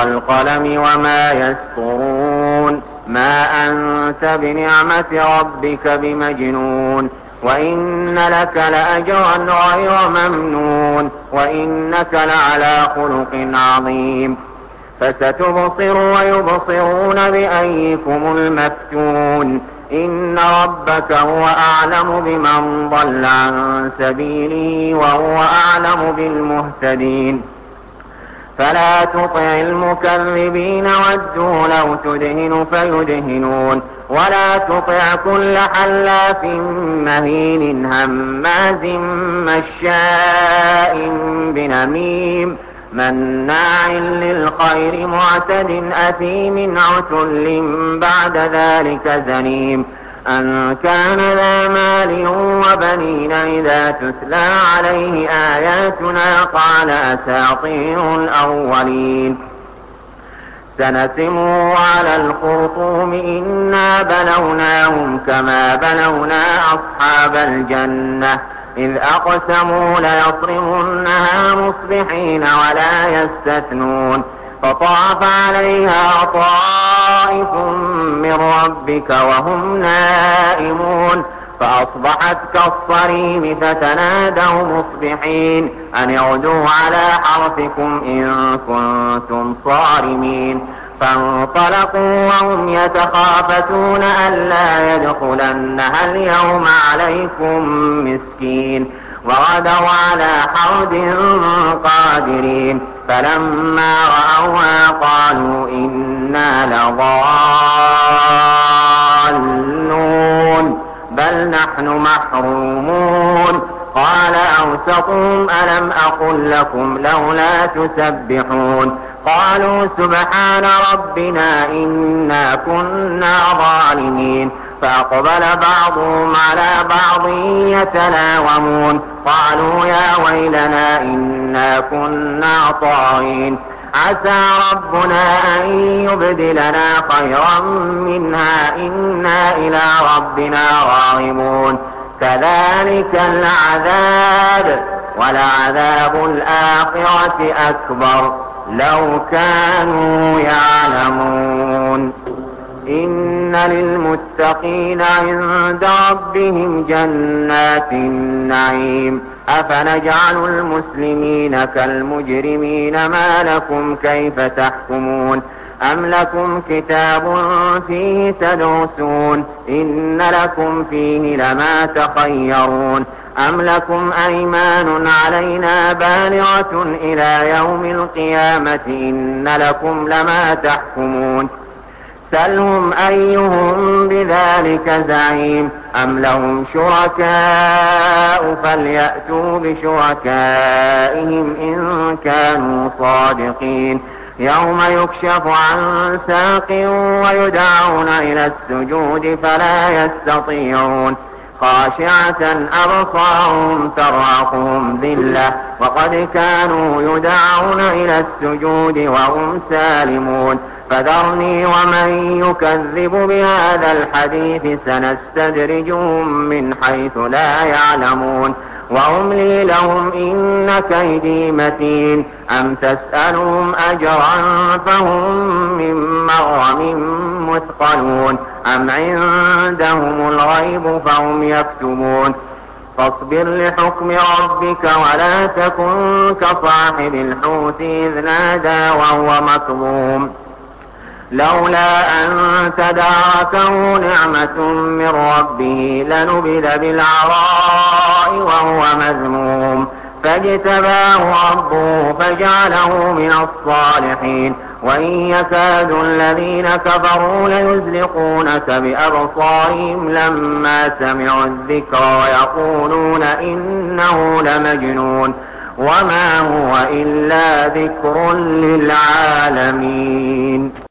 وَالْقَلَمِ وَمَا يَسْطُرُونَ مَا أَنتَ بِنِعْمَةِ رَبِّكَ بِمَجْنُونٍ وَإِنَّ لَكَ لَأَجْرًا غَيْرَ مَمْنُونٍ وَإِنَّكَ لَعَلَىٰ خُلُقٍ عَظِيمٍ فَسَتُبْصِرُ وَيُبْصِرُونَ بِأَيِّكُمُ الْمَفْتُونُ إِنَّ رَبَّكَ هُوَ أَعْلَمُ بِمَنْ ضَلَّ عَن سَبِيلِهِ وَهُوَ أَعْلَمُ بِالْمُهْتَدِينَ فَلَا تُطِعِ الْمُكَذِّبِينَ وَدُّوا لَوْ تُدْهِنُ فَيُدْهِنُونَ وَلَا تُطِعْ كُلَّ حَلَّافٍ مَّهِينٍ هَمَّازٍ مَّشَّاءٍ بِنَمِيمٍ مَّنَّاعٍ لِّلْخَيْرِ مُعْتَدٍ أَثِيمٍ عُتُلٍّ بَعْدَ ذَٰلِكَ زَنِيمٍ أَن كَانَ ذَا مَالٍ وَبَنِينَ إِذَا تُتْلَىٰ عَلَيْهِ آيَاتُنَا قَالَ أَسَاطِيرُ الْأَوَّلِينَ سَنَسِمُهُ عَلَى الْخُرْطُومِ إِنَّا بَلَوْنَاهُمْ كَمَا بَلَوْنَا أَصْحَابَ الْجَنَّةِ إِذْ أَقْسَمُوا لَيَصْرِمُنَّهَا مُصْبِحِينَ وَلَا يَسْتَثْنُونَ فَطَافَ عَلَيْهَا طَائِفٌ مِّن رَّبِّكَ وَهُمْ نَائِمُونَ فَأَصْبَحَتْ كَالصَّرِيمِ فَتَنَادَوْا مُصْبِحِينَ أَنِ اغْدُوا عَلَىٰ حَرْثِكُمْ إِن كُنتُمْ صَارِمِينَ فَانطَلَقُوا وَهُمْ يَتَخَافَتُونَ أَلَّا يَدْخُلَنَّهَا الْيَوْمَ عَلَيْكُم مِّسْكِينٌ وَغَدَوْا عَلَىٰ حَرْدٍ قَادِرِينَ فَلَمَّا رَأَوْهَا قَالُوا إِنَّا لَضَالُّونَ بَلْ نَحْنُ مَحْرُومُونَ قَالَ أَوْسَطُهُمْ أَلَمْ أَقُل لَّكُمْ لَوْلَا تُسَبِّحُونَ قَالُوا سُبْحَانَ رَبِّنَا إِنَّا كُنَّا ظَالِمِينَ فَأَقْبَلَ بَعْضُهُمْ عَلَىٰ بَعْضٍ يَتَلَاوَمُونَ قَالُوا يَا وَيْلَنَا إِنَّا كُنَّا طَاغِينَ عَسَىٰ رَبُّنَا أَن يُبْدِلَنَا خَيْرًا مِّنْهَا إِنَّا إِلَىٰ رَبِّنَا راغبون كَذَٰلِكَ الْعَذَابُ وَلَعَذَابُ الْآخِرَةِ أَكْبَرُ لَوْ كَانُوا يَعْلَمُونَ إِنَّ لِلْمُتَّقِينَ عِندَ رَبِّهِمْ جَنَّاتِ النَّعِيمِ أَفَنَجْعَلُ الْمُسْلِمِينَ كَالْمُجْرِمِينَ مَا لَكُمْ كَيْفَ تَحْكُمُونَ أَمْ لَكُمْ كِتَابٌ فِيهِ تَدْرُسُونَ إِنَّ لَكُمْ فِيهِ لَمَا تَخَيَّرُونَ أَمْ لَكُمْ أَيْمَانٌ عَلَيْنَا بَالِغَةٌ إِلَىٰ يَوْمِ الْقِيَامَةِ إِنَّ لَكُمْ لَمَا تَحْكُمُونَ سَلْهُمْ أَيُّهُم بِذَٰلِكَ زَعِيمٌ أَمْ لَهُمْ شُرَكَاءُ فَلْيَأْتُوا بِشُرَكَائِهِمْ إِن كَانُوا صَادِقِينَ يَوْمَ يُكْشَفُ عَن سَاقٍ وَيُدْعَوْنَ إِلَى السُّجُودِ فَلَا يَسْتَطِيعُونَ خَاشِعَةً أَبْصَارُهُمْ تَرْهَقُهُمْ ذِلَّةٌ وَقَدْ كَانُوا يُدْعَوْنَ إِلَى السُّجُودِ وَهُمْ سَالِمُونَ فَذَرْنِي وَمَن يُكَذِّبُ بِهَٰذَا الْحَدِيثِ سَنَسْتَدْرِجُهُم مِّنْ حَيْثُ لَا يَعْلَمُونَ وَأُمْلِي لَهُمْ إِنَّ كَيْدِي مَتِينٌ أَمْ تَسْأَلُهُمْ أَجْرًا فَهُم مِّن مَّغْرَمٍ مُّثْقَلُونَ أَمْ عِندَهُمُ الْغَيْبُ فَهُمْ يَكْتُبُونَ فاصبر لحكم ربك ولا تكن كصاحب الحوت إذ نادى وهو مكظوم لولا أن تداركه نعمة من ربه لنبذ بالعراء وهو مذموم فاجتباه ربه فجعله من الصالحين وإن يكاد الذين كفروا ليزلقونك بأبصارهم لما سمعوا الذكر ويقولون إنه لمجنون وما هو إلا ذكر للعالمين.